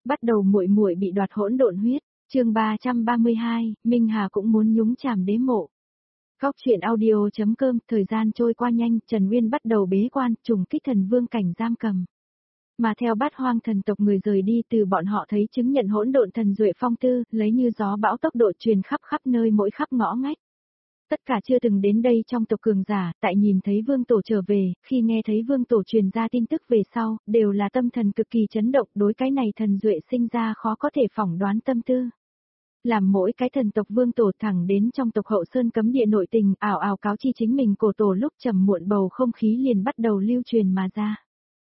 Bắt đầu muội muội bị đoạt hỗn độn huyết, chương 332, Minh Hà cũng muốn nhúng chàm đế mộ. Góc truyện audio.com, thời gian trôi qua nhanh, Trần Nguyên bắt đầu bế quan, trùng kích thần vương cảnh giam cầm. Mà theo Bát Hoang thần tộc người rời đi từ bọn họ thấy chứng nhận hỗn độn thần duệ phong tư, lấy như gió bão tốc độ truyền khắp nơi mỗi khắp ngõ ngách. Tất cả chưa từng đến đây trong tộc cường giả, tại nhìn thấy vương tổ trở về, khi nghe thấy vương tổ truyền ra tin tức về sau, đều là tâm thần cực kỳ chấn động, đối cái này thần duệ sinh ra khó có thể phỏng đoán tâm tư. Làm mỗi cái thần tộc vương tổ thẳng đến trong tộc hậu sơn cấm địa nội tình, ảo ảo cáo chi chính mình cổ tổ lúc trầm muộn bầu không khí liền bắt đầu lưu truyền mà ra.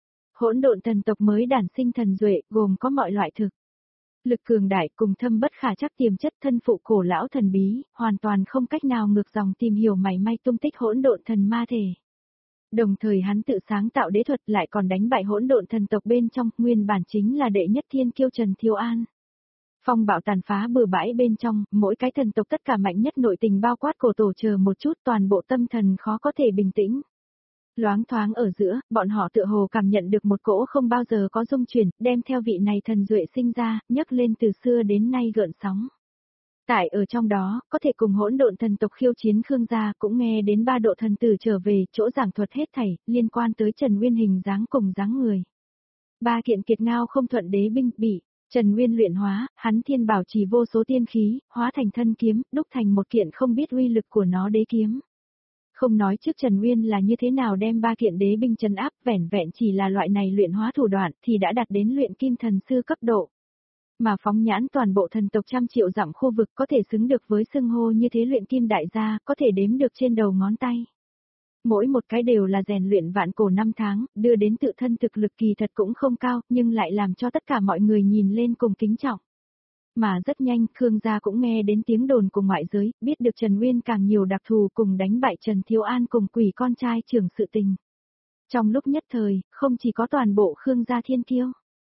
Hỗn độn thần tộc mới đản sinh thần duệ, gồm có mọi loại thực lực cường đại cùng thâm bất khả trắc tiềm chất thân phụ cổ lão thần bí, hoàn toàn không cách nào ngược dòng tìm hiểu mảy may tung tích hỗn độn thần ma thể. Đồng thời hắn tự sáng tạo đế thuật lại còn đánh bại hỗn độn thần tộc bên trong, nguyên bản chính là đệ nhất thiên kiêu Trần Thiêu An. Phong bạo tàn phá bừa bãi bên trong, mỗi cái thần tộc tất cả mạnh nhất nội tình bao quát cổ tổ chờ một chút, toàn bộ tâm thần khó có thể bình tĩnh. Loáng thoáng ở giữa, bọn họ tựa hồ cảm nhận được một cỗ không bao giờ có dung chuyển, đem theo vị này thần duệ sinh ra, nhấc lên từ xưa đến nay gợn sóng. Tại ở trong đó, có thể cùng hỗn độn thần tộc khiêu chiến Khương gia, cũng nghe đến ba độ thần tử trở về, chỗ giảng thuật hết thảy, liên quan tới Trần Nguyên hình dáng cùng dáng người. Ba kiện kiệt ngao không thuận đế binh, bị Trần Nguyên luyện hóa, hắn thiên bảo trì vô số tiên khí, hóa thành thân kiếm, đúc thành một kiện không biết uy lực của nó đế kiếm. Không nói trước Trần Nguyên là như thế nào đem ba kiện đế binh trấn áp, vẻn vẹn chỉ là loại này luyện hóa thủ đoạn thì đã đạt đến luyện kim thần sư cấp độ. Mà phóng nhãn toàn bộ thần tộc trăm triệu dặm khu vực có thể xứng được với xưng hô như thế luyện kim đại gia, có thể đếm được trên đầu ngón tay. Mỗi một cái đều là rèn luyện vạn cổ năm tháng, đưa đến tự thân thực lực kỳ thật cũng không cao, nhưng lại làm cho tất cả mọi người nhìn lên cùng kính trọng. Mà rất nhanh, Khương gia cũng nghe đến tiếng đồn cùng ngoại giới, biết được Trần Nguyên càng nhiều đặc thù cùng đánh bại Trần Thiếu An cùng quỷ con trai trưởng sự tình. Trong lúc nhất thời, không chỉ có toàn bộ Khương gia thiên kiêu.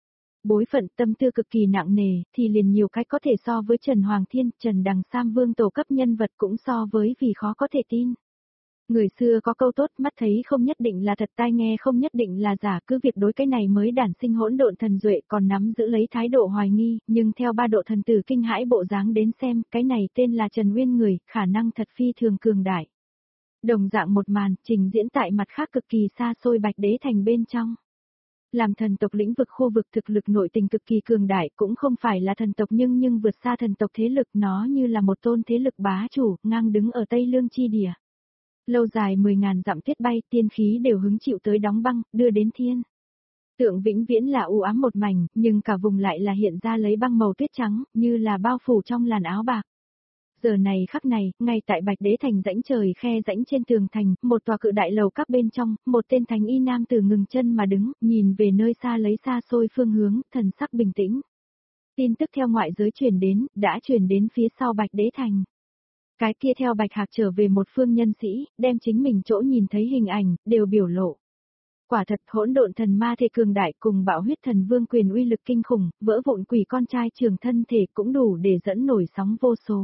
Bối phận tâm tư cực kỳ nặng nề, thì liền nhiều cách có thể so với Trần Hoàng Thiên, Trần Đằng Sam vương tổ cấp nhân vật cũng so với vì khó có thể tin. Người xưa có câu tốt, mắt thấy không nhất định là thật, tai nghe không nhất định là giả, cứ việc đối cái này mới đản sinh hỗn độn thần duệ còn nắm giữ lấy thái độ hoài nghi, nhưng theo ba độ thần tử kinh hãi bộ dáng đến xem, cái này tên là Trần Nguyên người, khả năng thật phi thường cường đại. Đồng dạng một màn, trình diễn tại mặt khác cực kỳ xa xôi Bạch Đế thành bên trong. Làm thần tộc lĩnh vực khu vực thực lực nội tình cực kỳ cường đại cũng không phải là thần tộc nhưng vượt xa thần tộc thế lực, nó như là một tôn thế lực bá chủ, ngang đứng ở Tây Lương chi địa. Lâu dài 10.000 dặm tiết bay, tiên khí đều hứng chịu tới đóng băng, đưa đến thiên. Tượng vĩnh viễn là u ám một mảnh, nhưng cả vùng lại là hiện ra lấy băng màu tuyết trắng, như là bao phủ trong làn áo bạc. Giờ này khắc này, ngay tại Bạch Đế thành rãnh trời khe rãnh trên tường thành, một tòa cự đại lầu các bên trong, một tên thành y nam tử ngừng chân mà đứng, nhìn về nơi xa lấy xa xôi phương hướng, thần sắc bình tĩnh. Tin tức theo ngoại giới truyền đến, đã truyền đến phía sau Bạch Đế thành. Cái kia theo Bạch Hạc trở về một phương nhân sĩ, đem chính mình chỗ nhìn thấy hình ảnh, đều biểu lộ. Quả thật hỗn độn thần ma thể cường đại cùng bạo huyết thần vương quyền uy lực kinh khủng, vỡ vụn quỷ con trai trường thân thể cũng đủ để dẫn nổi sóng vô số.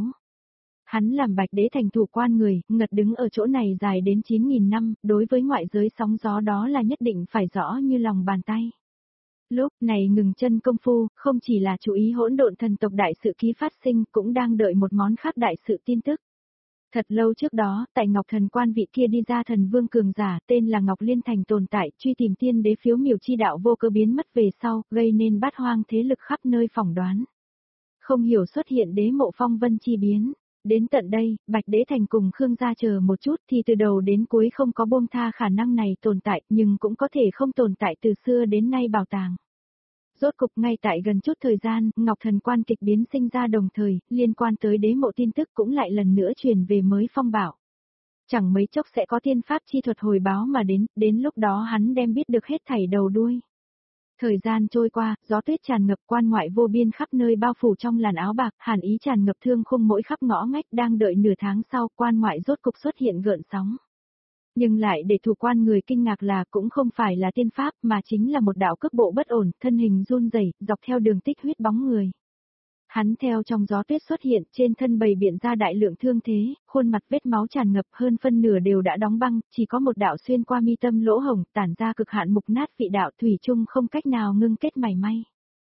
Hắn làm Bạch Đế thành thủ quan người, ngật đứng ở chỗ này dài đến 9.000 năm, đối với ngoại giới sóng gió đó là nhất định phải rõ như lòng bàn tay. Lúc này ngừng chân công phu, không chỉ là chú ý hỗn độn thần tộc đại sự ký phát sinh, cũng đang đợi một món khác đại sự tin tức. Thật lâu trước đó, tại Ngọc Thần Quan vị kia đi ra thần vương cường giả, tên là Ngọc Liên Thành tồn tại, truy tìm tiên đế phiếu miểu chi đạo vô cơ biến mất về sau, gây nên bát hoang thế lực khắp nơi phỏng đoán. Không hiểu xuất hiện đế mộ phong vân chi biến. Đến tận đây, Bạch Đế Thành cùng Khương gia chờ một chút thì từ đầu đến cuối không có buông tha khả năng này tồn tại, nhưng cũng có thể không tồn tại từ xưa đến nay bảo tàng. Rốt cục ngay tại gần chút thời gian, Ngọc Thần Quan kịch biến sinh ra đồng thời, liên quan tới đế mộ tin tức cũng lại lần nữa truyền về mới phong bảo. Chẳng mấy chốc sẽ có tiên pháp chi thuật hồi báo mà đến lúc đó hắn đem biết được hết thảy đầu đuôi. Thời gian trôi qua, gió tuyết tràn ngập quan ngoại vô biên khắp nơi bao phủ trong làn áo bạc, hàn ý tràn ngập thương khung mỗi khắp ngõ ngách đang đợi nửa tháng sau quan ngoại rốt cục xuất hiện gợn sóng. Nhưng lại để thủ quan người kinh ngạc là cũng không phải là tiên pháp mà chính là một đạo cước bộ bất ổn, thân hình run rẩy, dọc theo đường tích huyết bóng người. Hắn theo trong gió tuyết xuất hiện, trên thân bày biện ra đại lượng thương thế, khuôn mặt vết máu tràn ngập hơn phân nửa đều đã đóng băng, chỉ có một đạo xuyên qua mi tâm lỗ hồng, tản ra cực hạn mục nát vị đạo thủy chung không cách nào ngưng kết mảy may.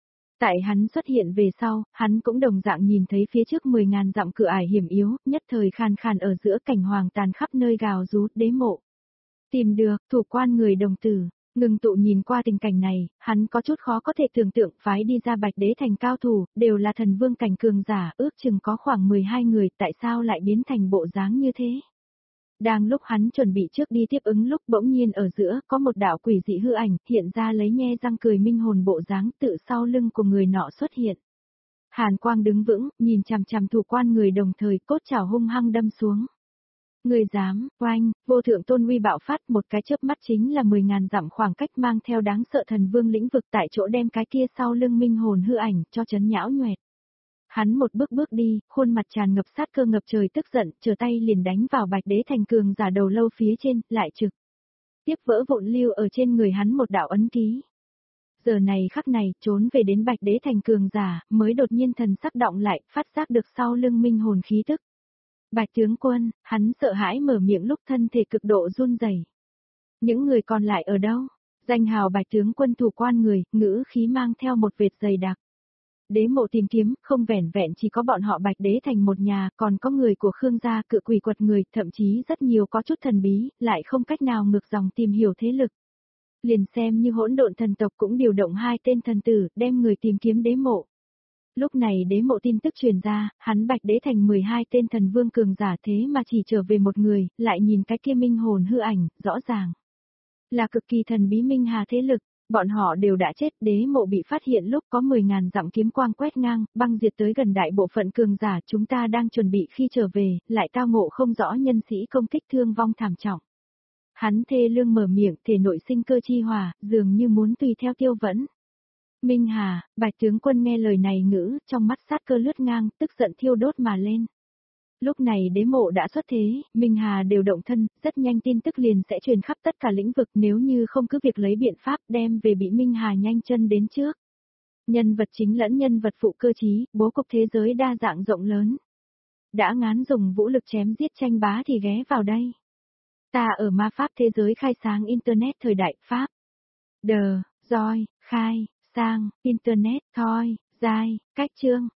Tại hắn xuất hiện về sau, hắn cũng đồng dạng nhìn thấy phía trước 10.000 dặm cửa ải hiểm yếu, nhất thời khan khan ở giữa cảnh hoàng tàn khắp nơi gào rú đế mộ. Tìm được, thủ quan người đồng tử, ngừng tụ nhìn qua tình cảnh này, hắn có chút khó có thể tưởng tượng phái đi ra Bạch Đế Thành cao thủ, đều là thần vương cảnh cường giả, ước chừng có khoảng 12 người, tại sao lại biến thành bộ dáng như thế? Đang lúc hắn chuẩn bị trước đi tiếp ứng lúc bỗng nhiên ở giữa có một đạo quỷ dị hư ảnh hiện ra lấy nhe răng cười minh hồn bộ dáng tự sau lưng của người nọ xuất hiện. Hàn Quang đứng vững, nhìn chằm chằm thủ quan người đồng thời cốt chảo hung hăng đâm xuống. Người dám, oanh, vô thượng tôn uy bạo phát một cái chớp mắt chính là 10.000 dặm khoảng cách mang theo đáng sợ thần vương lĩnh vực tại chỗ đem cái kia sau lưng minh hồn hư ảnh cho chấn nhão nhoẹt. Hắn một bước bước đi, khuôn mặt tràn ngập sát cơ ngập trời tức giận, trở tay liền đánh vào Bạch Đế Thành cường giả đầu lâu phía trên, lại trực. Tiếp vỡ vụn lưu ở trên người hắn một đạo ấn ký. Giờ này khắc này, trốn về đến Bạch Đế Thành cường giả, mới đột nhiên thần sắc động lại, phát giác được sau lưng minh hồn khí tức. Bạch tướng quân, hắn sợ hãi mở miệng lúc thân thể cực độ run rẩy. Những người còn lại ở đâu? Danh hào Bạch tướng quân thủ quan người, ngữ khí mang theo một vệt dày đặc. Đế mộ tìm kiếm, không vẻn vẹn chỉ có bọn họ Bạch Đế Thành một nhà, còn có người của Khương gia cự quỷ quật người, thậm chí rất nhiều có chút thần bí, lại không cách nào ngược dòng tìm hiểu thế lực. Liền xem như hỗn độn thần tộc cũng điều động 2 tên thần tử, đem người tìm kiếm đế mộ. Lúc này đế mộ tin tức truyền ra, hắn Bạch Đế Thành 12 tên thần vương cường giả thế mà chỉ trở về một người, lại nhìn cái kia minh hồn hư ảnh, rõ ràng. Là cực kỳ thần bí minh hà thế lực. Bọn họ đều đã chết, đế mộ bị phát hiện lúc có 10.000 dặm kiếm quang quét ngang, băng diệt tới gần đại bộ phận cường giả, chúng ta đang chuẩn bị khi trở về, lại tao ngộ không rõ nhân sĩ công kích thương vong thảm trọng. Hắn thê lương mở miệng, thể nội sinh cơ chi hòa, dường như muốn tùy theo tiêu vẫn. Minh Hà, Bạch tướng quân nghe lời này ngữ, trong mắt sát cơ lướt ngang, tức giận thiêu đốt mà lên. Lúc này đế mộ đã xuất thế, Minh Hà đều động thân, rất nhanh tin tức liền sẽ truyền khắp tất cả lĩnh vực nếu như không cứ việc lấy biện pháp đem về bị Minh Hà nhanh chân đến trước. Nhân vật chính lẫn nhân vật phụ cơ trí, bố cục thế giới đa dạng rộng lớn. Đã ngán dùng vũ lực chém giết tranh bá thì ghé vào đây. Ta ở ma pháp thế giới khai sáng Internet thời đại Pháp. Đờ, roi, khai, sang, Internet, thoi, giai, cách chương.